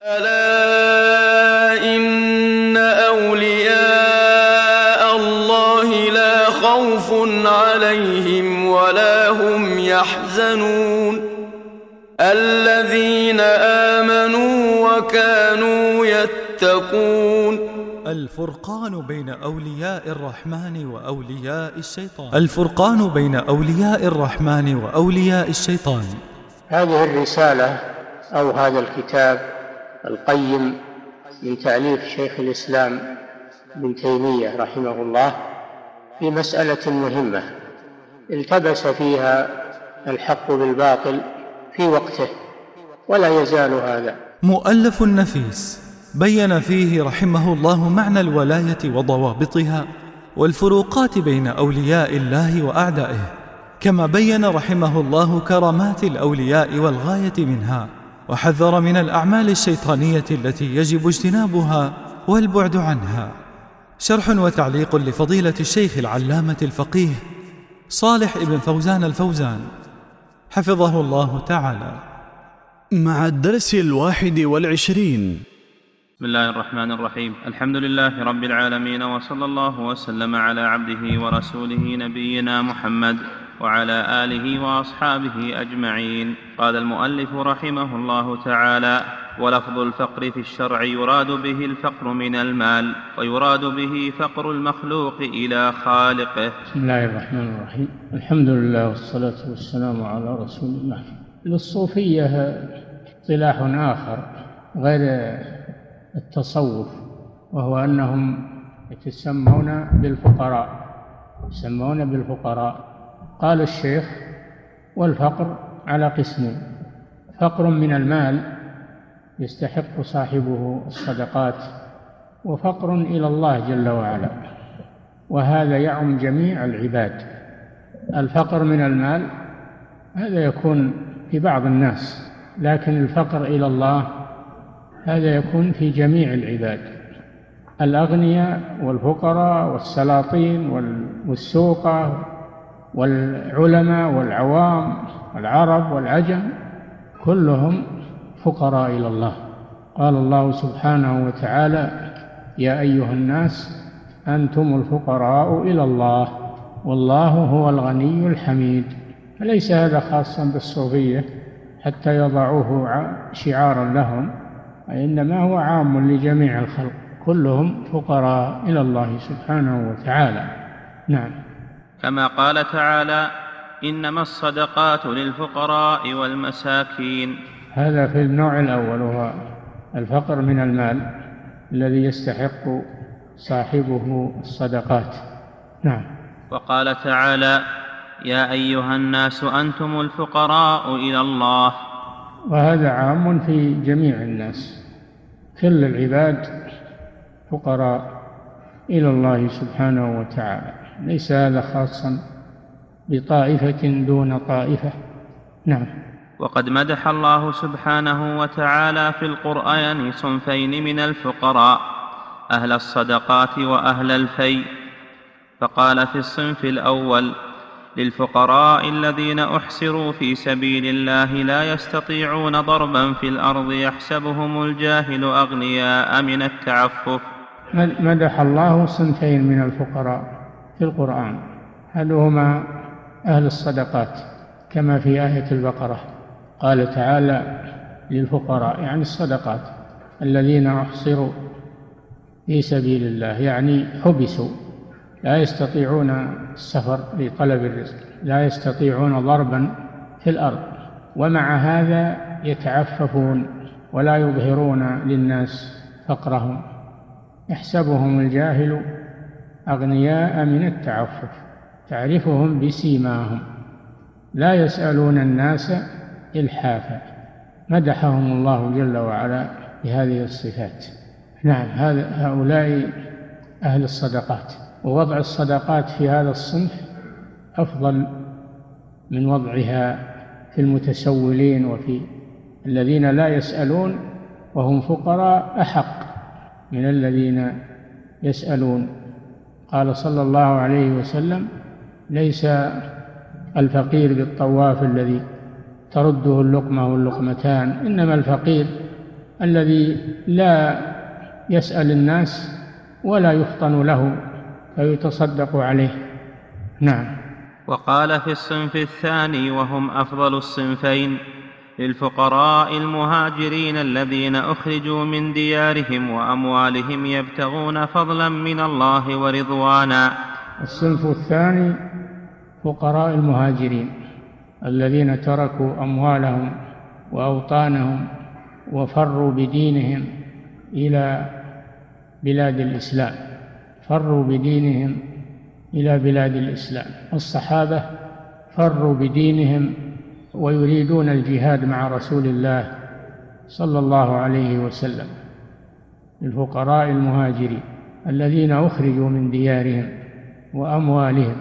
ألا إن أولياء الله لا خوف عليهم ولا هم يحزنون الذين آمنوا وكانوا يتقون. الفرقان بين أولياء الرحمن وأولياء الشيطان. الفرقان بين أولياء الرحمن وأولياء الشيطان. هذه الرسالة أو هذا الكتاب القيم من تأليف شيخ الإسلام ابن تيمية رحمه الله في مسألة مهمة التبس فيها الحق بالباطل في وقته ولا يزال هذا. مؤلف نفيس بين فيه رحمه الله معنى الولاية وضوابطها والفروقات بين أولياء الله وأعدائه، كما بين رحمه الله كرامات الأولياء والغاية منها، وحذر من الأعمال الشيطانية التي يجب اجتنابها والبعد عنها. شرح وتعليق لفضيلة الشيخ العلامة الفقيه صالح ابن فوزان الفوزان حفظه الله تعالى، مع الدرس 21. بسم الله الرحمن الرحيم. الحمد لله رب العالمين، وصلى الله وسلم على عبده ورسوله نبينا محمد وعلى آله وأصحابه أجمعين. قال المؤلف رحمه الله تعالى: ولفظ الفقر في الشرع يراد به الفقر من المال، ويراد به فقر المخلوق إلى خالقه. بسم الله الرحمن الرحيم. الحمد لله والصلاة والسلام على رسول الله. للصوفية اصطلاح آخر غير التصوف، وهو أنهم يتسمون بالفقراء. قال الشيخ: والفقر على قسمين: فقر من المال يستحق صاحبه الصدقات، وفقر إلى الله جل وعلا، وهذا يعم جميع العباد. الفقر من المال هذا يكون في بعض الناس، لكن الفقر إلى الله هذا يكون في جميع العباد، الأغنياء والفقراء والسلاطين والسوقة والعلماء والعوام والعرب والعجم، كلهم فقراء إلى الله. قال الله سبحانه وتعالى: يا أيها الناس أنتم الفقراء إلى الله والله هو الغني الحميد. فليس هذا خاصا بالصوفية حتى يضعوه شعارا لهم، إنما هو عام لجميع الخلق، كلهم فقراء إلى الله سبحانه وتعالى. نعم. كما قال تعالى: إنما الصدقات للفقراء والمساكين. هذا في النوع الأول، وهو الفقر من المال الذي يستحق صاحبه الصدقات. نعم. وقال تعالى: يا أيها الناس أنتم الفقراء إلى الله. وهذا عام في جميع الناس، كل العباد فقراء إلى الله سبحانه وتعالى، ليس هذا خاصا بطائفة دون طائفة. نعم. وقد مدح الله سبحانه وتعالى في القرآن صنفين من الفقراء: أهل الصدقات وأهل الفي. فقال في الصنف الأول: للفقراء الذين أحسروا في سبيل الله لا يستطيعون ضربا في الأرض يحسبهم الجاهل أغنياء من التعفف. مدح الله صنفين من الفقراء في القرآن، أحدهما أهل الصدقات كما في آية البقرة، قال تعالى: للفقراء، يعني الصدقات، الذين أحصروا في سبيل الله، يعني حبسوا، لا يستطيعون السفر لطلب الرزق، لا يستطيعون ضربا في الأرض، ومع هذا يتعففون ولا يظهرون للناس فقرهم، يحسبهم الجاهل أغنياء من التعفف، تعرفهم بسيماهم لا يسألون الناس إلحافا. مدحهم الله جل وعلا بهذه الصفات. نعم. هؤلاء أهل الصدقات، ووضع الصدقات في هذا الصنف أفضل من وضعها في المتسولين وفي الذين لا يسألون وهم فقراء، أحق من الذين يسألون. قال صلى الله عليه وسلم: ليس الفقير بالطواف الذي ترده اللقمة واللقمتان، إنما الفقير الذي لا يسأل الناس ولا يفطن له فيتصدق عليه. نعم. وقال في الصنف الثاني وهم أفضل الصنفين للفقراء المهاجرين الذين أخرجوا من ديارهم وأموالهم يبتغون فضلا من الله ورضوانا. الصنف الثاني فقراء المهاجرين الذين تركوا أموالهم وأوطانهم وفروا بدينهم إلى بلاد الإسلام، فروا بدينهم إلى بلاد الإسلام. الصحابة فروا بدينهم ويريدون الجهاد مع رسول الله صلى الله عليه وسلم. الفقراء المهاجرين الذين أخرجوا من ديارهم وأموالهم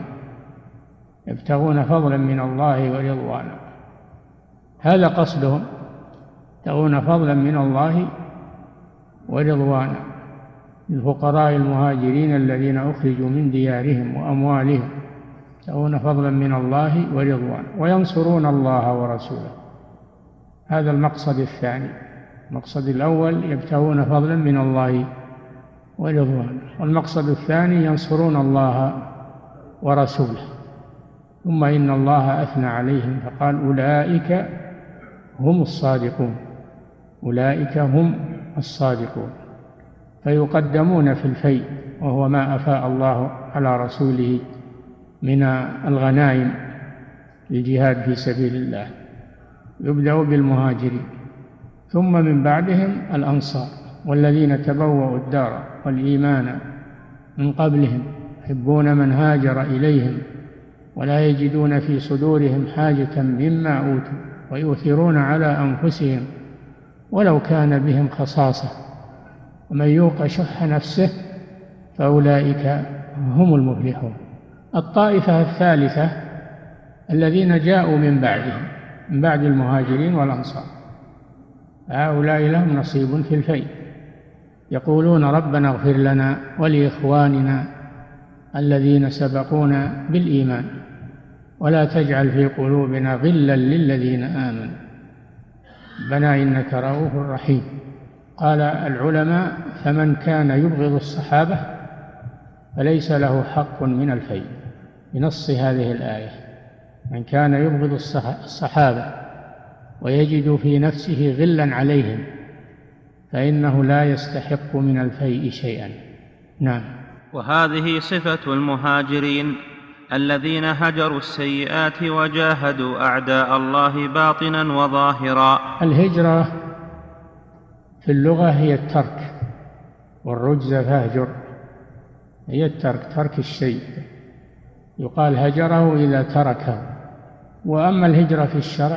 يبتغون فضلا من الله ورضوانا، هذا قصدهم، يبتغون فضلا من الله ورضوانا. الفقراء المهاجرين الذين أخرجوا من ديارهم وأموالهم يبتغون فضلا من الله ورضوانا وينصرون الله ورسوله. هذا المقصد الثاني. المقصد الأول يبتغون فضلا من الله ورضوانا، والمقصد الثاني ينصرون الله ورسوله. ثم إن الله أثنى عليهم فقال أولئك هم الصادقون، أولئك هم الصادقون. فيقدمون في الفيء وهو ما أفاء الله على رسوله من الغنائم للجهاد في سبيل الله. يبدأ بالمهاجرين ثم من بعدهم الأنصار والذين تبوأوا الدار والإيمان من قبلهم يحبون من هاجر إليهم ولا يجدون في صدورهم حاجة مما أوتوا ويؤثرون على أنفسهم ولو كان بهم خصاصة ومن يوق شح نفسه فأولئك هم المفلحون. الطائفة الثالثة الذين جاءوا من بعدهم، من بعد المهاجرين والأنصار، هؤلاء لهم نصيب في الفيء، يقولون ربنا اغفر لنا ولإخواننا الذين سبقونا بالإيمان ولا تجعل في قلوبنا غلا للذين آمنوا ربنا إنك رؤوف رحيم. قال العلماء فمن كان يبغض الصحابة فليس له حق من الفيء بنص هذه الآية. من كان يبغض الصحابة ويجد في نفسه غلا عليهم فإنه لا يستحق من الفيء شيئا. نعم. وهذه صفة المهاجرين الذين هجروا السيئات وجاهدوا أعداء الله باطنا وظاهرا. الهجرة في اللغة هي الترك، والرجز فاهجر، هي الترك، ترك الشيء، يقال هجره إذا تركه. وأما الهجرة في الشرع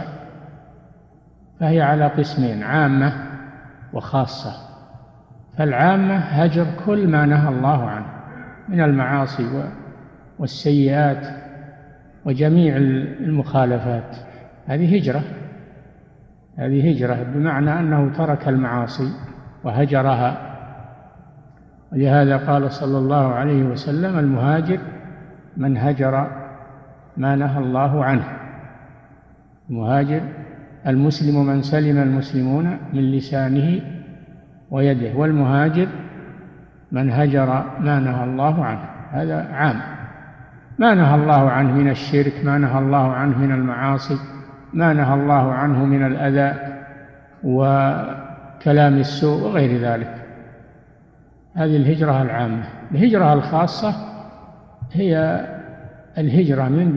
فهي على قسمين، عامة وخاصة. فالعامة هجر كل ما نهى الله عنه من المعاصي والسيئات وجميع المخالفات، هذه هجرة، هذه هجرة بمعنى أنه ترك المعاصي وهجرها. ولهذا قال صلى الله عليه وسلم المهاجر من هجر ما نهى الله عنه. المهاجر المسلم من سلم المسلمون من لسانه ويده، والمهاجر من هجر ما نهى الله عنه. هذا عام، ما نهى الله عنه من الشرك، ما نهى الله عنه من المعاصي، ما نهى الله عنه من الأذى وكلام السوء وغير ذلك. هذه الهجرة العامة. الهجرة الخاصة هي الهجرة من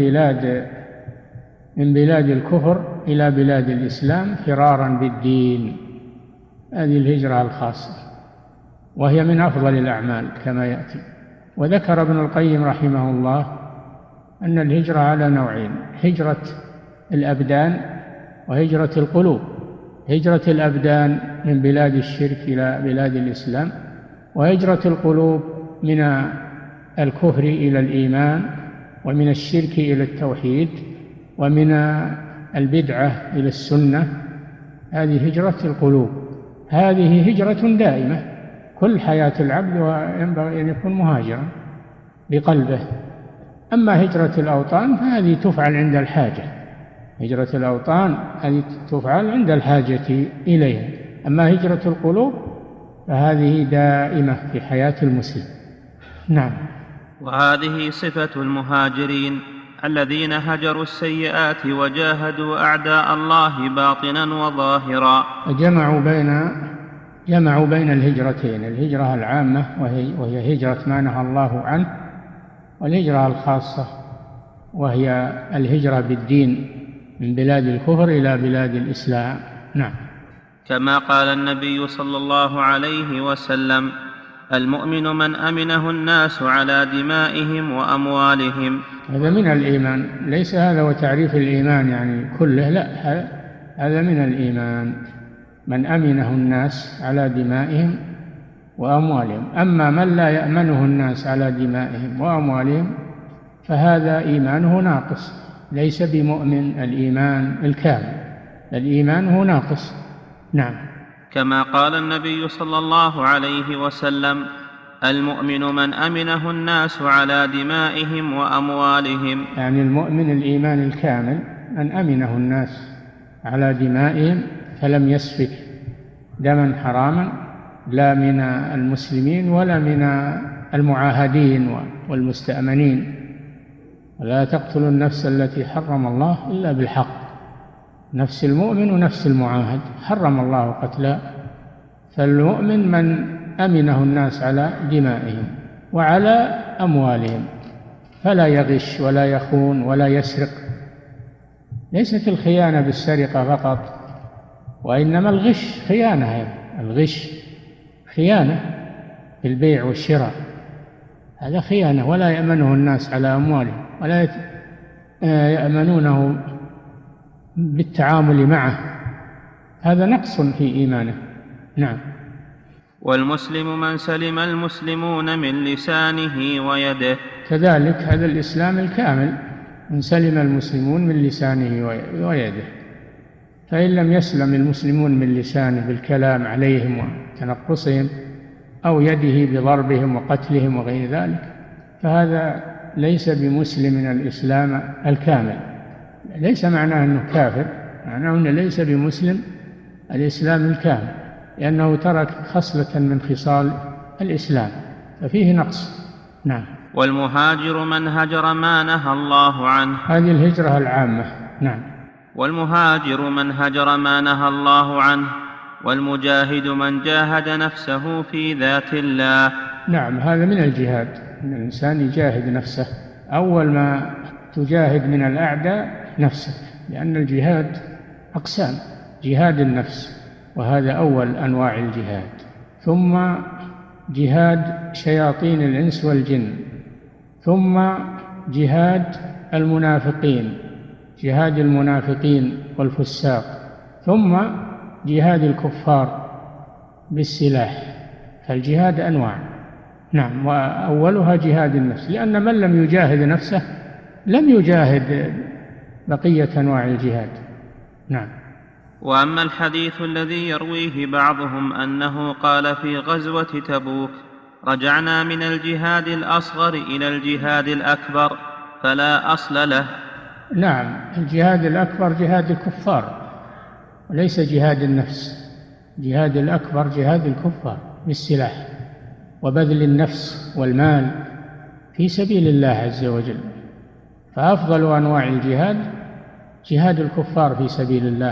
بلاد الكفر إلى بلاد الإسلام فرارا بالدين، هذه الهجرة الخاصة، وهي من أفضل الأعمال كما يأتي. وذكر ابن القيم رحمه الله أن الهجرة على نوعين، هجرة الأبدان وهجرة القلوب. هجرة الأبدان من بلاد الشرك إلى بلاد الإسلام، وهجرة القلوب من الكفر إلى الإيمان، ومن الشرك إلى التوحيد، ومن البدعة إلى السنة. هذه هجرة القلوب، هذه هجرة دائمة كل حياة العبد، وينبغي أن يكون مهاجرا بقلبه. أما هجرة الأوطان فهذه تفعل عند الحاجة، هجرة الأوطان هذه تفعل عند الحاجة إليها. أما هجرة القلوب فهذه دائمة في حياة المسلم. نعم. وهذه صفة المهاجرين الذين هجروا السيئات وجاهدوا أعداء الله باطنا وظاهرا. جمعوا بين الهجرتين، الهجرة العامة وهي هجرة ما نهى الله عنه، والهجرة الخاصة وهي الهجرة بالدين من بلاد الكفر إلى بلاد الإسلام. نعم. كما قال النبي صلى الله عليه وسلم: المؤمن من أمنه الناس على دمائهم وأموالهم. هذا من الإيمان، ليس هذا وتعريف الإيمان يعني كله، لا، هذا من الإيمان، من أمنه الناس على دمائهم وأموالهم. أما من لا يأمنه الناس على دمائهم وأموالهم فهذا إيمانه ناقص، ليس بمؤمن الإيمان الكامل، الإيمان هو ناقص. نعم. كما قال النبي صلى الله عليه وسلم: المؤمن من أمنه الناس على دمائهم وأموالهم. يعني المؤمن الإيمان الكامل من أمنه الناس على دمائهم فلم يسفك دما حراما لا من المسلمين ولا من المعاهدين والمستأمنين. ولا تقتلوا النفس التي حرم الله إلا بالحق، نفس المؤمن ونفس المعاهد حرم الله قتلها. فالمؤمن من أمنه الناس على دمائهم وعلى أموالهم، فلا يغش ولا يخون ولا يسرق. ليست الخيانة بالسرقة فقط، وإنما الغش خيانة، الغش خيانة في البيع والشراء، هذا خيانة. ولا يأمنه الناس على أموالهم ولا يأمنونه بالتعامل معه، هذا نقص في إيمانه. نعم. والمسلم من سلم المسلمون من لسانه ويده. كذلك هذا الإسلام الكامل، من سلم المسلمون من لسانه ويده. فإن لم يسلم المسلمون من لسانه بالكلام عليهم وتنقصهم، أو يده بضربهم وقتلهم وغير ذلك، فهذا ليس بمسلم من الإسلام الكامل. ليس معناه أنه كافر، معناه أنه ليس بمسلم الإسلام الكامل، لأنه ترك خصلة من خصال الإسلام، ففيه نقص. نعم. والمهاجر من هجر ما نهى الله عنه. هذه الهجرة العامة. نعم. والمهاجر من هجر ما نهى الله عنه. والمجاهد من جاهد نفسه في ذات الله. نعم، هذا من الجهاد، أن الإنسان يجاهد نفسه. أول ما تجاهد من الأعداء نفسك، لأن الجهاد أقسام: جهاد النفس، وهذا أول أنواع الجهاد، ثم جهاد شياطين الإنس والجن، ثم جهاد المنافقين، جهاد المنافقين والفساق، ثم جهاد الكفار بالسلاح. فالجهاد أنواع. نعم. وأولها جهاد النفس، لأن من لم يجاهد نفسه لم يجاهد بقية أنواع الجهاد. نعم. وأما الحديث الذي يرويه بعضهم أنه قال في غزوة تبوك: رجعنا من الجهاد الأصغر إلى الجهاد الأكبر، فلا أصل له. نعم، الجهاد الأكبر جهاد الكفار وليس جهاد النفس. جهاد الأكبر جهاد الكفار بالسلاح وبذل النفس والمال في سبيل الله عز وجل. فأفضل أنواع الجهاد جهاد الكفار في سبيل الله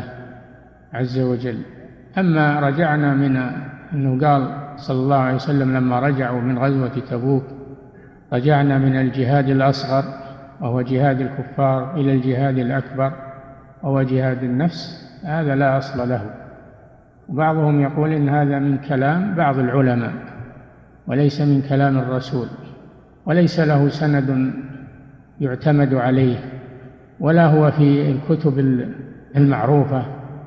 عز وجل. أما رجعنا من أنه قال صلى الله عليه وسلم لما رجعوا من غزوة تبوك: رجعنا من الجهاد الأصغر وهو جهاد الكفار إلى الجهاد الأكبر وهو جهاد النفس، هذا لا أصل له. وبعضهم يقول إن هذا من كلام بعض العلماء وليس من كلام الرسول، وليس له سند يعتمد عليه، ولا هو في الكتب المعروفة،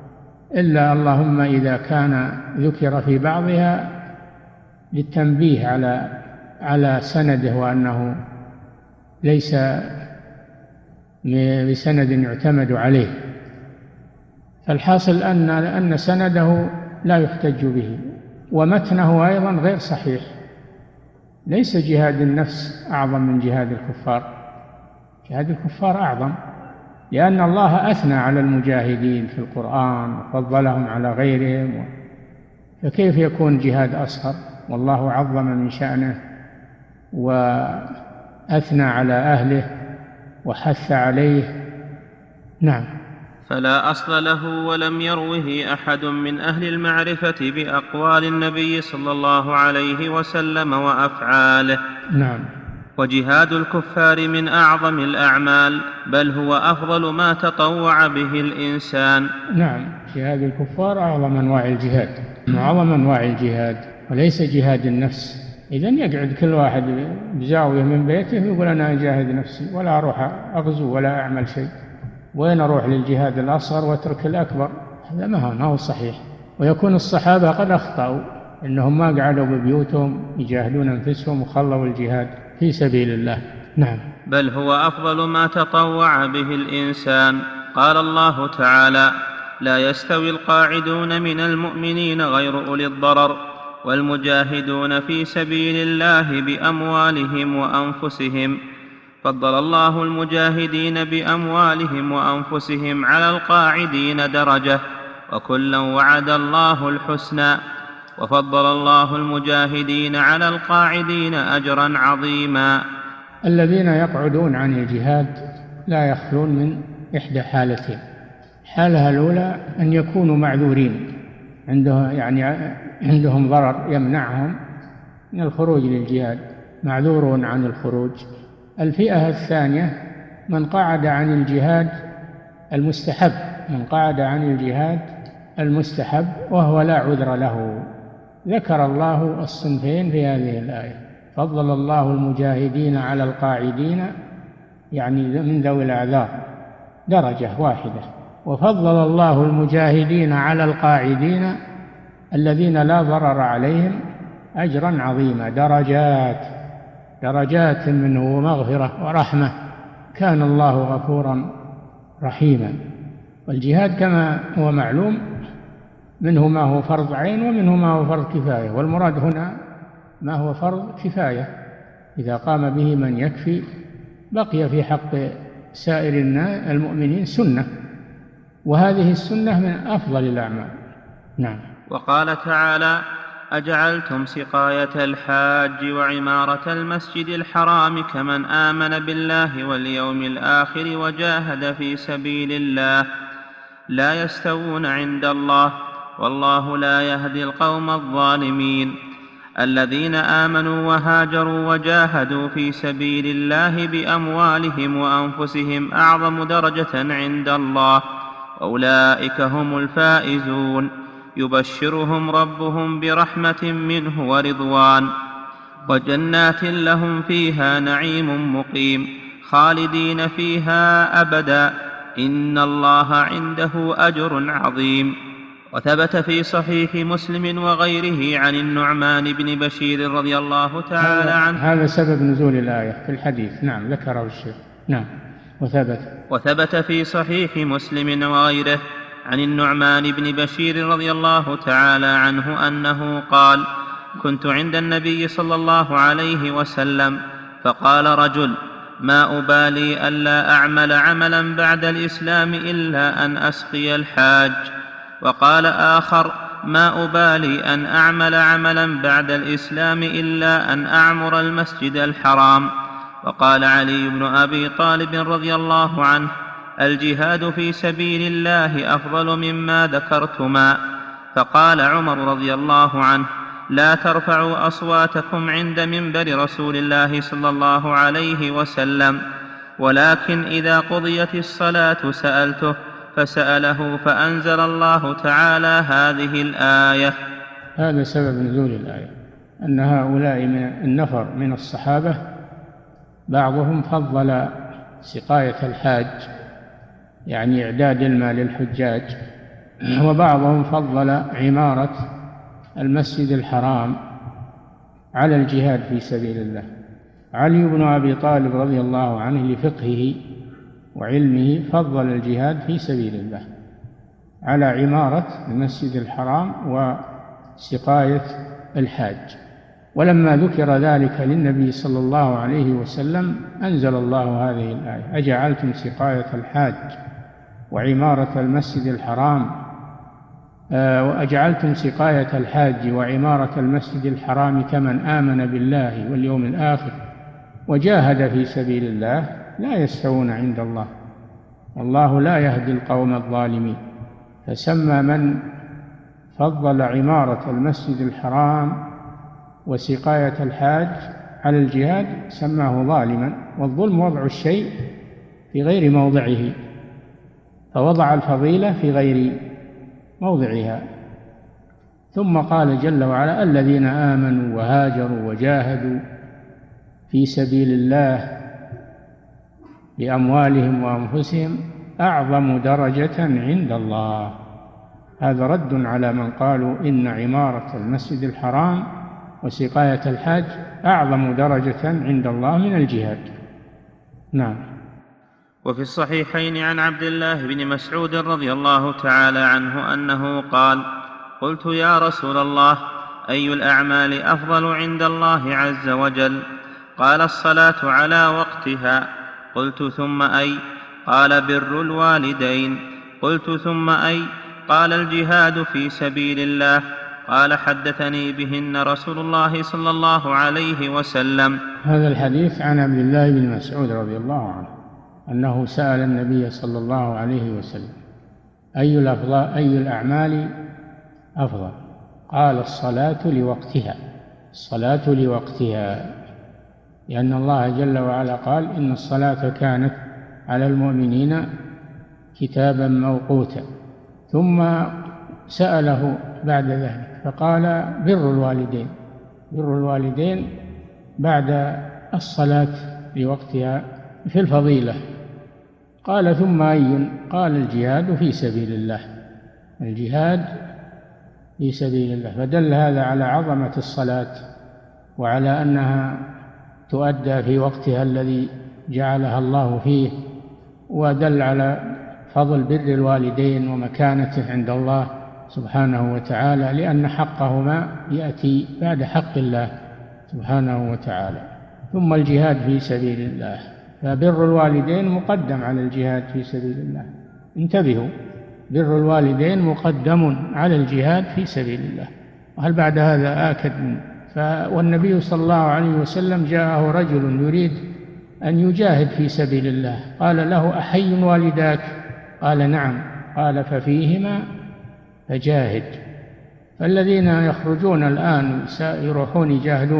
إلا اللهم إذا كان ذكر في بعضها للتنبيه على سنده وأنه ليس بسند يعتمد عليه. فالحاصل أن سنده لا يحتج به، ومتنه أيضا غير صحيح. ليس جهاد النفس أعظم من جهاد الكفار، جهاد الكفار أعظم، لأن الله أثنى على المجاهدين في القرآن وفضلهم على غيرهم فكيف يكون جهاد أصغر والله عظم من شأنه وأثنى على أهله وحث عليه؟ نعم. فلا أصل له ولم يروه أحد من أهل المعرفة بأقوال النبي صلى الله عليه وسلم وأفعاله. نعم. وجهاد الكفار من أعظم الأعمال، بل هو أفضل ما تطوع به الإنسان. نعم، جهاد الكفار أعظم أنواع الجهاد، أعظم أنواع الجهاد، وليس جهاد النفس. إذن يقعد كل واحد بزاوية من بيته يقول أنا أجاهد نفسي ولا أروح أغزو ولا أعمل شيء، وين أروح للجهاد الأصغر واترك الأكبر؟ هذا ما هو صحيح. ويكون الصحابة قد أخطأوا إنهم ما قعدوا ببيوتهم يجاهدون أنفسهم وخلوا الجهاد في سبيل الله. نعم. بل هو أفضل ما تطوع به الإنسان. قال الله تعالى: لا يستوي القاعدون من المؤمنين غير أولي الضرر والمجاهدون في سبيل الله بأموالهم وأنفسهم. فضل الله المجاهدين بأموالهم وأنفسهم على القاعدين درجة، وكلا وعد الله الحسنى، وفضل الله المجاهدين على القاعدين أجرا عظيما. الذين يقعدون عن الجهاد لا يخلون من إحدى حالتين: الحالة الأولى أن يكونوا معذورين، عندهم ضرر يمنعهم من الخروج للجهاد، معذورون عن الخروج. الفئة الثانية من قعد عن الجهاد المستحب، من قعد عن الجهاد المستحب وهو لا عذر له. ذكر الله الصنفين في هذه الآية: فضل الله المجاهدين على القاعدين، يعني من ذوي الأعذار درجة واحدة، وفضل الله المجاهدين على القاعدين الذين لا ضرر عليهم أجرا عظيما، درجات منه ومغفرة ورحمة، كان الله غفورا رحيما. والجهاد كما هو معلوم منه ما هو فرض عين ومنه ما هو فرض كفاية، والمراد هنا ما هو فرض كفاية، إذا قام به من يكفي بقي في حق سائر المؤمنين سنة، وهذه السنة من أفضل الأعمال. نعم. وقال تعالى: أجعلتم سقاية الحاج وعمارة المسجد الحرام كمن آمن بالله واليوم الآخر وجاهد في سبيل الله لا يستوون عند الله والله لا يهدي القوم الظالمين. الذين آمنوا وهاجروا وجاهدوا في سبيل الله بأموالهم وأنفسهم أعظم درجة عند الله، أولئك هم الفائزون. يبشرهم ربهم برحمة منه ورضوان وجنات لهم فيها نعيم مقيم خالدين فيها أبدا، إن الله عنده أجر عظيم. وثبت في صحيح مسلم وغيره عن النعمان بن بشير رضي الله تعالى عنه. هذا سبب نزول الآية في الحديث. نعم، ذكره الشيخ. نعم. وثبت في صحيح مسلم وغيره عن النعمان بن بشير رضي الله تعالى عنه أنه قال: كنت عند النبي صلى الله عليه وسلم فقال رجل: ما أبالي ألا أعمل عملا بعد الإسلام إلا أن أسقي الحاج. وقال آخر: ما أبالي أن أعمل عملا بعد الإسلام إلا أن أعمر المسجد الحرام. وقال علي بن أبي طالب رضي الله عنه: الجهاد في سبيل الله أفضل مما ذكرتما. فقال عمر رضي الله عنه: لا ترفعوا أصواتكم عند منبر رسول الله صلى الله عليه وسلم، ولكن إذا قضيت الصلاة سألته، فسأله فأنزل الله تعالى هذه الآية. هذا سبب نزول الآية، أن هؤلاء من النفر من الصحابة بعضهم فضل سقاية الحاج، يعني إعداد المال للحجاج، وبعضهم فضل عمارة المسجد الحرام على الجهاد في سبيل الله. علي بن أبي طالب رضي الله عنه لفقهه وعلمه فضل الجهاد في سبيل الله على عمارة المسجد الحرام وسقاية الحاج. ولما ذكر ذلك للنبي صلى الله عليه وسلم أنزل الله هذه الآية: أجعلتم سقاية الحاج وعمارة المسجد الحرام وأجعلتم سقاية الحاج وعمارة المسجد الحرام كمن آمن بالله واليوم الآخر وجاهد في سبيل الله لا يستوون عند الله، والله لا يهدي القوم الظالمين. فسمى من فضل عمارة المسجد الحرام وسقاية الحاج على الجهاد سماه ظالما، والظلم وضع الشيء في غير موضعه، فوضع الفضيلة في غير موضعها. ثم قال جل وعلا: الذين آمنوا وهاجروا وجاهدوا في سبيل الله بأموالهم وأنفسهم أعظم درجة عند الله. هذا رد على من قالوا إن عمارة المسجد الحرام وسقاية الحاج أعظم درجة عند الله من الجهاد. نعم. وفي الصحيحين عن عبد الله بن مسعود رضي الله تعالى عنه أنه قال: قلت يا رسول الله، أي الأعمال أفضل عند الله عز وجل؟ قال: الصلاة على وقتها. قلت: ثم أي؟ قال: بر الوالدين. قلت: ثم أي؟ قال: الجهاد في سبيل الله. قال: حدثني بهن رسول الله صلى الله عليه وسلم. هذا الحديث عن عبد الله بن مسعود رضي الله عنه أنه سأل النبي صلى الله عليه وسلم: أي الأعمال أفضل؟ قال: الصلاة لوقتها. الصلاة لوقتها، لأن الله جل وعلا قال: إن الصلاة كانت على المؤمنين كتابا موقوتا. ثم سأله بعد ذلك فقال: بر الوالدين. بر الوالدين بعد الصلاة لوقتها في الفضيلة. قال: ثم أي؟ قال: الجهاد في سبيل الله. الجهاد في سبيل الله. فدل هذا على عظمة الصلاة وعلى أنها تؤدى في وقتها الذي جعلها الله فيه، ودل على فضل بر الوالدين ومكانته عند الله سبحانه وتعالى، لأن حقهما يأتي بعد حق الله سبحانه وتعالى. ثم الجهاد في سبيل الله، فبر الوالدين مقدم على الجهاد في سبيل الله. انتبهوا، بر الوالدين مقدم على الجهاد في سبيل الله. وهل بعد هذا آكد منه؟ والنبي صلى الله عليه وسلم جاءه رجل يريد أن يجاهد في سبيل الله، قال له: أحي والداك؟ قال: نعم. قال: ففيهما فجاهد. فالذين يخرجون الآن يروحون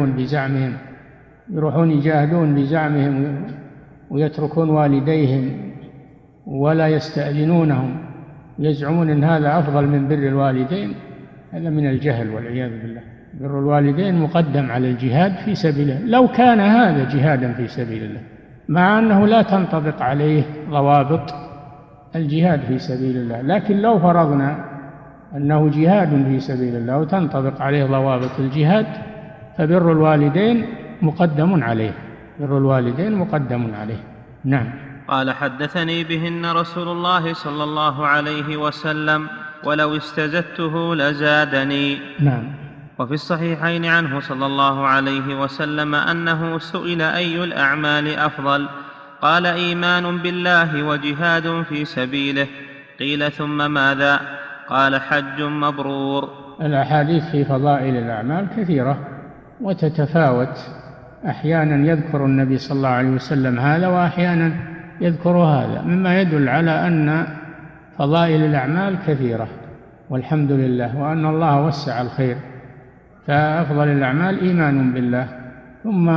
يجاهدون بزعمهم ويتركون والديهم ولا يستأذنونهم، يزعمون أن هذا أفضل من بر الوالدين، هذا من الجهل والعياذ بالله. بر الوالدين مقدم على الجهاد في سبيل الله، لو كان هذا جهادا في سبيل الله، مع أنه لا تنطبق عليه ضوابط الجهاد في سبيل الله. لكن لو فرضنا أنه جهاد في سبيل الله وتنطبق عليه ضوابط الجهاد، فبر الوالدين مقدم عليه. بر الوالدين مقدم عليه. نعم. قال: حدثني بهن رسول الله صلى الله عليه وسلم، ولو استزدته لزادني. نعم. وفي الصحيحين عنه صلى الله عليه وسلم أنه سئل: أي الأعمال أفضل؟ قال: إيمان بالله وجهاد في سبيله. قيل: ثم ماذا؟ قال: حج مبرور. الأحاديث في فضائل الأعمال كثيرة وتتفاوت، أحيانا يذكر النبي صلى الله عليه وسلم هذا وأحيانا يذكر هذا، مما يدل على أن فضائل الأعمال كثيرة والحمد لله، وأن الله وسع الخير. فأفضل الأعمال إيمان بالله، ثم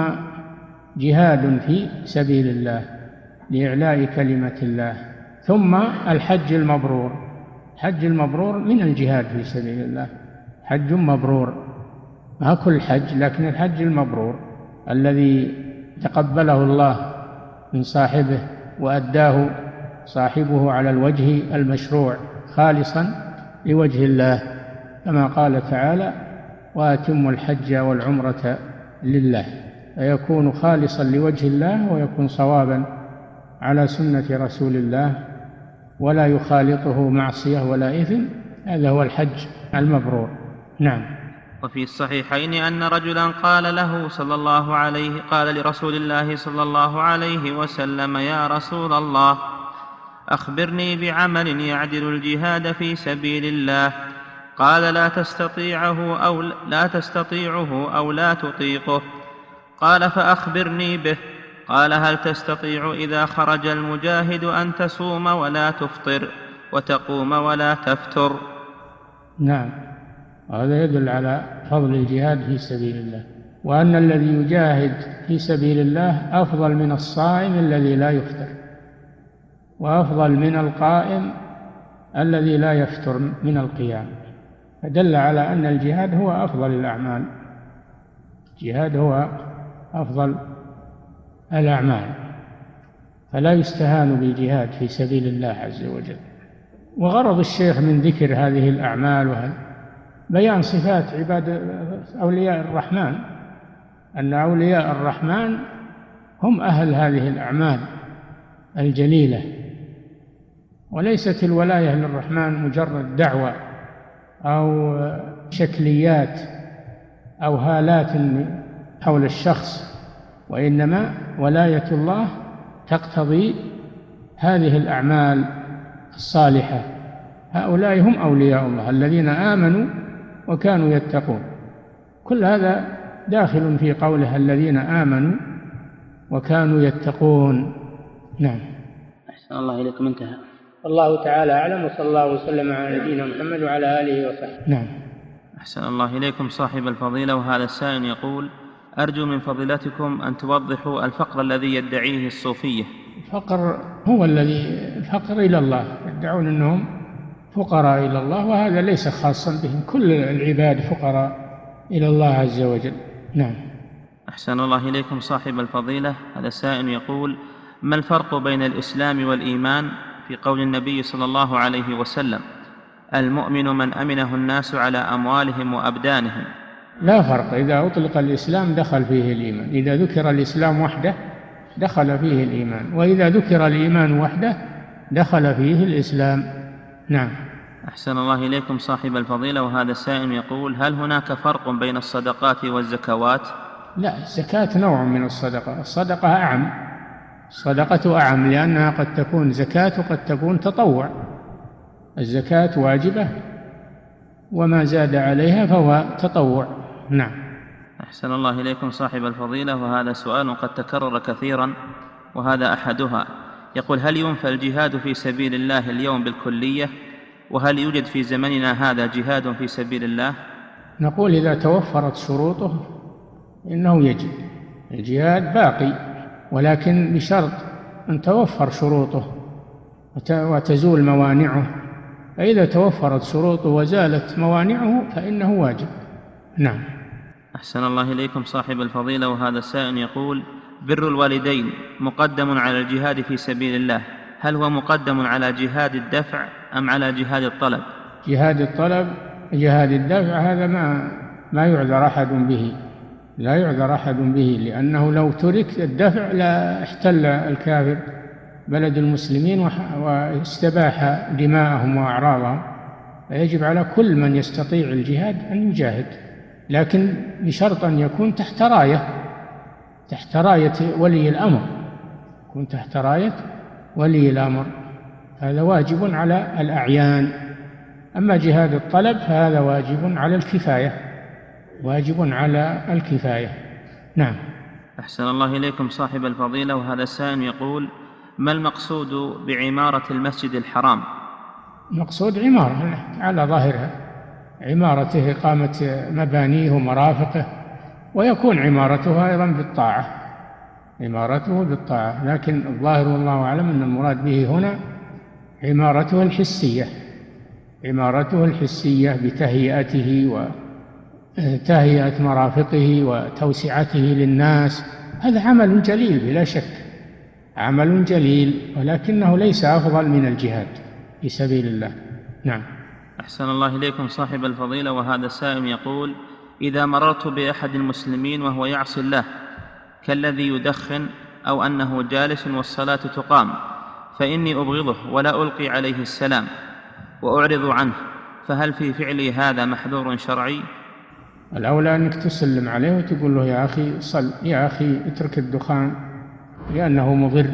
جهاد في سبيل الله لإعلاء كلمة الله، ثم الحج المبرور. الحج المبرور من الجهاد في سبيل الله، حج مبرور، ما كل حج، لكن الحج المبرور الذي تقبله الله من صاحبه وأداه صاحبه على الوجه المشروع خالصا لوجه الله، كما قال تعالى: وأتموا الحج والعمرة لله، فيكون خالصا لوجه الله ويكون صوابا على سنة رسول الله، ولا يخالطه معصية ولا إثم. هذا هو الحج المبرور. نعم. وفي الصحيحين أن رجلا قال لرسول الله صلى الله عليه وسلم: يا رسول الله، أخبرني بعمل يعدل الجهاد في سبيل الله. قال لا تستطيعه أو لا تطيقه. قال فأخبرني به. قال هل تستطيع إذا خرج المجاهد أن تصوم ولا تفطر وتقوم ولا تفتر؟ نعم، هذا يدل على فضل الجهاد في سبيل الله، وأن الذي يجاهد في سبيل الله أفضل من الصائم الذي لا يفطر، وأفضل من القائم الذي لا يفتر من القيام، فدل على أن الجهاد هو أفضل الأعمال. الجهاد هو أفضل الأعمال، فلا يستهان بالجهاد في سبيل الله عز وجل. وغرض الشيخ من ذكر هذه الأعمال بيان صفات أولياء الرحمن، أن أولياء الرحمن هم أهل هذه الأعمال الجليلة، وليست الولاية للرحمن مجرد دعوة أو شكليات أو هالات حول الشخص، وإنما ولاية الله تقتضي هذه الأعمال الصالحة. هؤلاء هم أولياء الله الذين آمنوا وكانوا يتقون. كل هذا داخل في قوله الذين آمنوا وكانوا يتقون. نعم. أحسن الله إليكم. انتهى. الله تعالى أعلم، وصلى الله وسلم على نبينا محمد وعلى آله وصحبه. نعم. أحسن الله إليكم صاحب الفضيلة. وهذا السائل يقول: أرجو من فضيلتكم أن توضحوا الفقر الذي يدعيه الصوفية. الفقر هو الفقر إلى الله، يدعون أنهم فقراء إلى الله، وهذا ليس خاصا بهم، كل العباد فقراء إلى الله عز وجل. نعم. أحسن الله إليكم صاحب الفضيلة. هذا سائل يقول: ما الفرق بين الإسلام والإيمان في قول النبي صلى الله عليه وسلم: المؤمن من أمنه الناس على أموالهم وأبدانهم؟ لا فرق، إذا أطلق الإسلام دخل فيه الإيمان، إذا ذكر الإسلام وحده دخل فيه الإيمان، وإذا ذكر الإيمان وحده دخل فيه الإسلام. نعم. أحسن الله إليكم صاحب الفضيلة. وهذا السائل يقول: هل هناك فرق بين الصدقات والزكوات؟ لا، الزكاة نوع من الصدقة، الصدقة أعم، الصدقة أعم لأنها قد تكون زكاة وقد تكون تطوع. الزكاة واجبة وما زاد عليها فهو تطوع. نعم. أحسن الله إليكم صاحب الفضيلة. وهذا سؤال قد تكرر كثيرا، وهذا أحدها. يقول: هل ينفى الجهاد في سبيل الله اليوم بالكلية؟ وهل يوجد في زمننا هذا جهاد في سبيل الله؟ نقول إذا توفرت شروطه إنه يجب. الجهاد باقي، ولكن بشرط أن توفر شروطه وتزول موانعه، فإذا توفرت شروطه وزالت موانعه فإنه واجب. نعم. أحسن الله إليكم صاحب الفضيلة. وهذا السائل يقول: بر الوالدين مقدم على الجهاد في سبيل الله، هل هو مقدم على جهاد الدفع أم على جهاد الطلب؟ جهاد الطلب، جهاد الدفع هذا ما يعذر أحد به، لا يعذر أحد به، لأنه لو ترك الدفع لا احتل الكافر بلد المسلمين واستباح دماءهم وأعراضهم، فيجب على كل من يستطيع الجهاد أن يجاهد، لكن بشرط أن يكون تحت راية ولي الأمر، يكون تحت راية ولي الأمر، هذا واجب على الأعيان. أما جهاد الطلب فهذا واجب على الكفاية، واجب على الكفاية. نعم. أحسن الله إليكم صاحب الفضيلة. وهذا السائل يقول: ما المقصود بعمارة المسجد الحرام؟ المقصود عمارة على ظاهرها، عمارته إقامة مبانيه ومرافقه، ويكون عمارته أيضا بالطاعة، عمارته بالطاعة، لكن الظاهر والله أعلم أن المراد به هنا عمارته الحسية، عمارته الحسية بتهيئته وتهيئة مرافقه وتوسعته للناس، هذا عمل جليل بلا شك، عمل جليل، ولكنه ليس أفضل من الجهاد في سبيل الله. نعم. أحسن الله إليكم صاحب الفضيلة. وهذا السائل يقول: إذا مررت بأحد المسلمين وهو يعصي الله كالذي يدخن أو أنه جالس والصلاة تقام، فإني أبغضه ولا ألقي عليه السلام وأعرض عنه، فهل في فعلي هذا محذور شرعي؟ الأولى أنك تسلم عليه وتقول له: يا أخي صل، يا أخي اترك الدخان لأنه مضر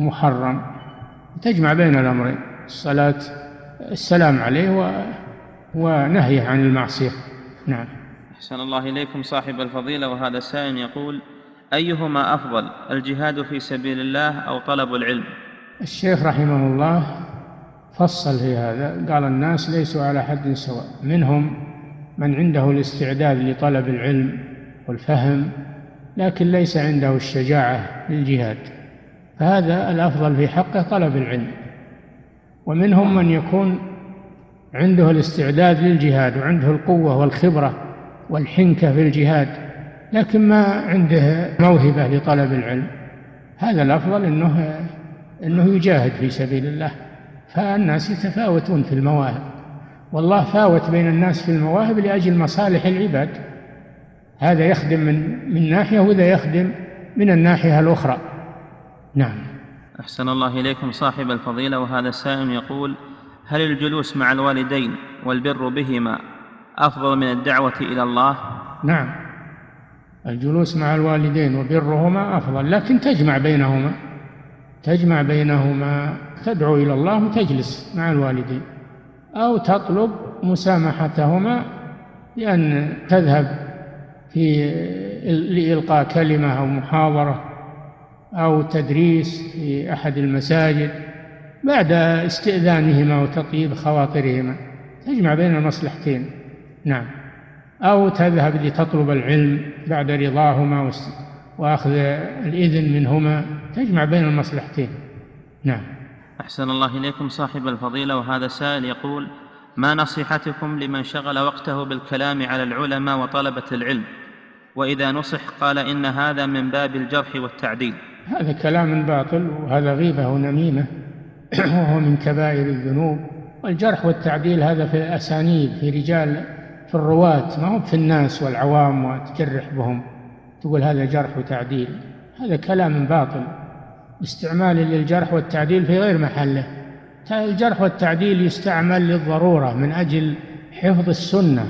ومحرم، تجمع بين الأمرين، الصلاة، السلام عليه ونهيه عن المعصية. نعم. أحسن الله إليكم صاحب الفضيلة، وهذا سائل يقول: أيهما أفضل، الجهاد في سبيل الله أو طلب العلم؟ الشيخ رحمه الله فصل في هذا، قال: الناس ليسوا على حد سواء، منهم من عنده الاستعداد لطلب العلم والفهم لكن ليس عنده الشجاعة للجهاد، فهذا الأفضل في حقه طلب العلم. ومنهم من يكون عنده الاستعداد للجهاد وعنده القوة والخبرة والحنكة في الجهاد لكن ما عنده موهبة لطلب العلم، هذا الأفضل أنه يجاهد في سبيل الله. فالناس يتفاوتون في المواهب، والله فاوت بين الناس في المواهب لأجل مصالح العباد، هذا يخدم من ناحية وذا يخدم من الناحية الأخرى. نعم. أحسن الله إليكم صاحب الفضيلة، وهذا السائل يقول: هل الجلوس مع الوالدين والبر بهما أفضل من الدعوة إلى الله؟ نعم، الجلوس مع الوالدين وبرهما أفضل، لكن تجمع بينهما، تدعو إلى الله وتجلس مع الوالدين، أو تطلب مسامحتهما بأن تذهب لإلقاء كلمة أو محاضرة أو تدريس في أحد المساجد بعد استئذانهما وتطيب خواطرهما، تجمع بين المصلحتين. نعم. أو تذهب لتطلب العلم بعد رضاهما وأخذ الإذن منهما، تجمع بين المصلحتين. نعم. أحسن الله إليكم صاحب الفضيلة، وهذا سائل يقول: ما نصيحتكم لمن شغل وقته بالكلام على العلماء وطلبة العلم، وإذا نصح قال إن هذا من باب الجرح والتعديل؟ هذا كلام باطل، وهذا غيبة ونميمة، وهو من كبائر الذنوب. والجرح والتعديل هذا في الأسانيد، في رجال، في الرواة، ما هو في الناس والعوام وتجرح بهم تقول هذا جرح وتعديل، هذا كلام باطل، استعمال للجرح والتعديل في غير محله. الجرح والتعديل يستعمل للضرورة من أجل حفظ السنة.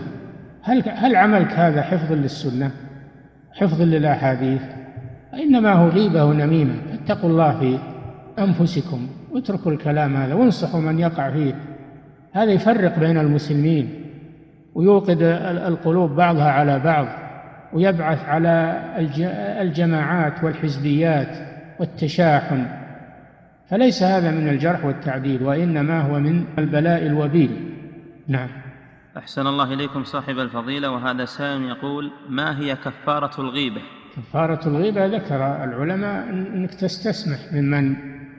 هل عملك هذا حفظ للسنة، حفظ للأحاديث؟ إنما هو غيبة ونميمة. اتقوا الله في أنفسكم واتركوا الكلام هذا وانصحوا من يقع فيه، هذا يفرق بين المسلمين ويوقد القلوب بعضها على بعض، ويبعث على الجماعات والحزبيات والتشاحن، فليس هذا من الجرح والتعديل، وإنما هو من البلاء الوبيل. نعم. أحسن الله إليكم صاحب الفضيلة، وهذا سائل يقول: ما هي كفارة الغيبة؟ كفارة الغيبة ذكر العلماء أنك تستسمح ممن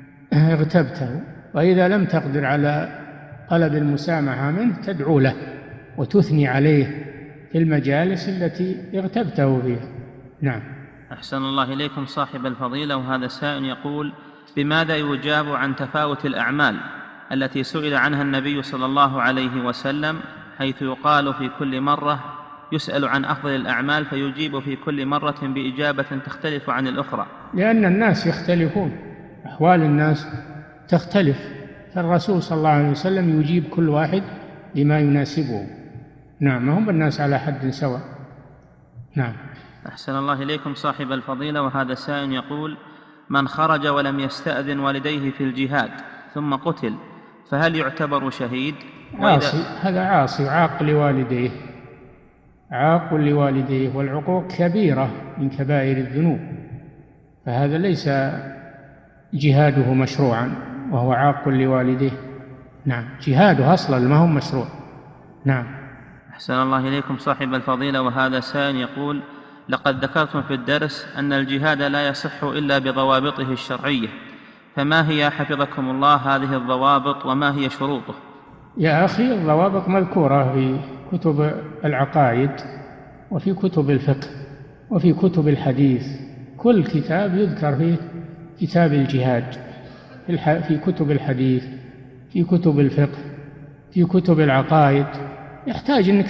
اغتبته، وإذا لم تقدر على طلب المسامحة منه تدعو له وتثني عليه في المجالس التي اغتبته فيها. نعم. أحسن الله إليكم صاحب الفضيلة، وهذا سائل يقول: بماذا يجاب عن تفاوت الأعمال التي سئل عنها النبي صلى الله عليه وسلم، حيث يقال في كل مرة يسأل عن أفضل الأعمال فيجيب في كل مرة بإجابة تختلف عن الأخرى؟ لأن الناس يختلفون، أحوال الناس تختلف، فالرسول صلى الله عليه وسلم يجيب كل واحد بما يناسبه. نعم، ما هم الناس على حد سواء. نعم. أحسن الله إليكم صاحب الفضيلة، وهذا سائل يقول: من خرج ولم يستأذن والديه في الجهاد ثم قتل فهل يعتبر شهيد؟ عاصي، هذا عاصي عاق لوالديه، عاق لوالديه، والعقوق كبيرة من كبائر الذنوب، فهذا ليس جهاده مشروعا وهو عاق لوالديه. نعم، جهاده أصلا ما هو مشروع. نعم. أحسن الله إليكم صاحب الفضيلة، وهذا سائل يقول: لقد ذكرتم في الدرس أن الجهاد لا يصح إلا بضوابطه الشرعية، فما هي حفظكم الله هذه الضوابط وما هي شروطه؟ يا أخي، الضوابط مذكورة في كتب العقائد وفي كتب الفقه وفي كتب الحديث، كل كتاب يذكر فيه كتاب الجهاد، في كتب الحديث، في كتب الفقه، في كتب العقائد. يحتاج أنك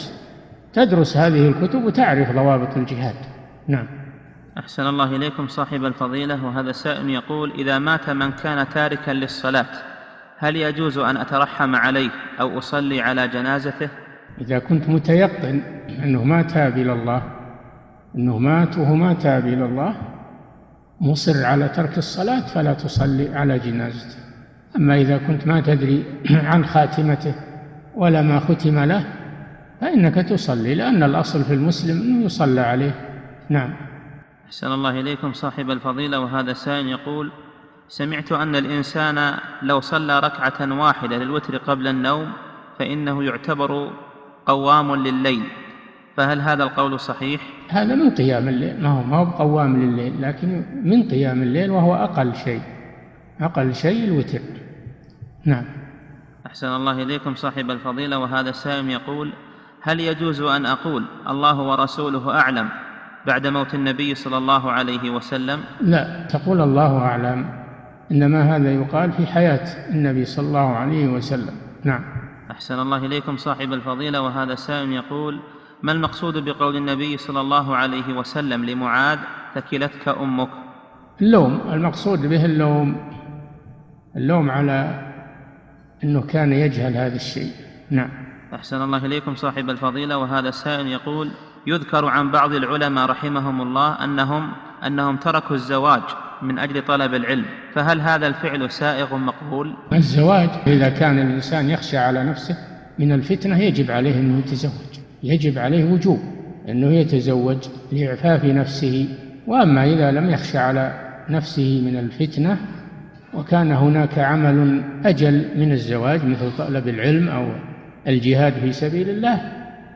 تدرس هذه الكتب وتعرف ضوابط الجهاد. نعم. أحسن الله إليكم صاحب الفضيلة، وهذا سائل يقول: إذا مات من كان تاركا للصلاة هل يجوز أن أترحم عليه أو أصلي على جنازته؟ إذا كنت متيقن أنه ما تاب إلى الله، أنه مات وهو ما تاب إلى الله، مصر على ترك الصلاة، فلا تصلي على جنازته. أما إذا كنت ما تدري عن خاتمته ولا ما ختم له فإنك تصلي، لأن الأصل في المسلم أنه يصلى عليه. نعم. أحسن الله إليكم صاحب الفضيلة، وهذا سائل يقول: سمعت أن الإنسان لو صلى ركعة واحدة للوتر قبل النوم فإنه يعتبر قوام لليل، فهل هذا القول صحيح؟ هذا من قيام الليل، ما هو بقوام لليل، لكن من قيام الليل، وهو أقل شيء الوتر. نعم. أحسن الله إليكم صاحب الفضيلة، وهذا سائل يقول: هل يجوز أن أقول الله ورسوله أعلم بعد موت النبي صلى الله عليه وسلم؟ لا تقول الله أعلم، إنما هذا يقال في حياة النبي صلى الله عليه وسلم. نعم. أحسن الله إليكم صاحب الفضيلة، وهذا سائل يقول: ما المقصود بقول النبي صلى الله عليه وسلم لمعاذ: ثكلتك أمك؟ اللوم، المقصود به اللوم على أنه كان يجهل هذا الشيء. نعم. أحسن الله إليكم صاحب الفضيلة، وهذا السائل يقول: يذكر عن بعض العلماء رحمهم الله أنهم تركوا الزواج من أجل طلب العلم، فهل هذا الفعل سائغ مقبول؟ الزواج إذا كان الإنسان يخشى على نفسه من الفتنة يجب عليه أنه يتزوج، يجب عليه وجوب أنه يتزوج لإعفاف نفسه. وأما إذا لم يخشى على نفسه من الفتنة وكان هناك عمل أجل من الزواج مثل طلب العلم أو الجهاد في سبيل الله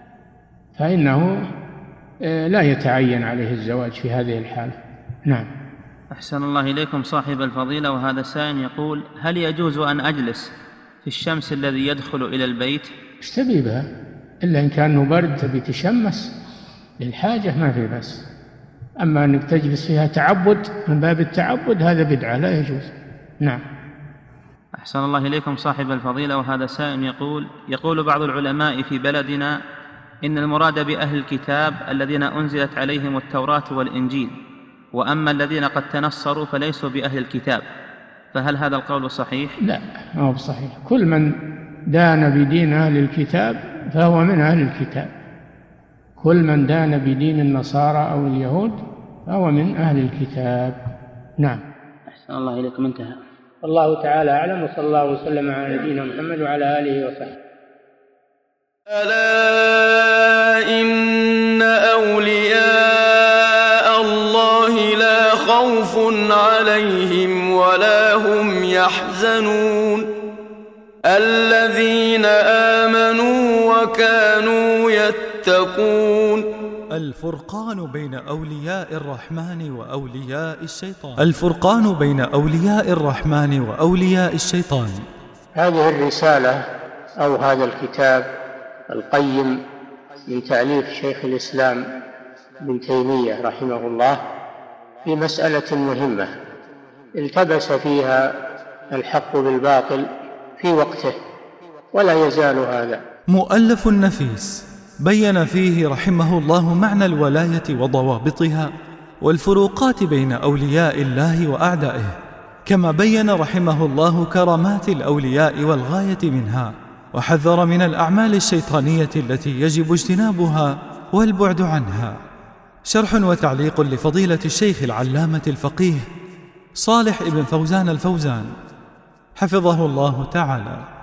فإنه لا يتعين عليه الزواج في هذه الحالة. نعم. أحسن الله إليكم صاحب الفضيلة، وهذا سائل يقول: هل يجوز أن أجلس في الشمس الذي يدخل إلى البيت؟ ايش تبي بها؟ إلا إن كان برد تبي تشمس للحاجة ما في بس. أما أنك تجلس فيها تعبد من باب التعبد هذا بدعة لا يجوز. نعم. أحسن الله إليكم صاحب الفضيلة، وهذا سائل يقول بعض العلماء في بلدنا إن المراد بأهل الكتاب الذين أنزلت عليهم التوراة والإنجيل، وأما الذين قد تنصروا فليسوا بأهل الكتاب، فهل هذا القول صحيح؟ لا، ما هو صحيح. كل من دان بدين أهل الكتاب فهو من أهل الكتاب، كل من دان بدين النصارى أو اليهود فهو من أهل الكتاب. نعم. أحسن الله إليكم. انتهى. والله تعالى أعلم، وصلى الله وسلم على نبينا محمد وعلى آله وصحبه. ألا إن أولياء الله لا خوف عليهم ولا هم يحزنون الذين آمنوا وكانوا يتقون. الفرقان بين أولياء الرحمن وأولياء الشيطان. الفرقان بين أولياء الرحمن وأولياء الشيطان. هذه الرسالة أو هذا الكتاب القيم من تأليف شيخ الإسلام ابن تيمية رحمه الله في مسألة مهمة التبس فيها الحق بالباطل في وقته ولا يزال هذا. مؤلف نفيس بين فيه رحمه الله معنى الولاية وضوابطها والفروقات بين أولياء الله وأعدائه، كما بين رحمه الله كرامات الأولياء والغاية منها، وحذر من الأعمال الشيطانية التي يجب اجتنابها والبعد عنها. شرح وتعليق لفضيلة الشيخ العلامة الفقيه صالح ابن فوزان الفوزان حفظه الله تعالى.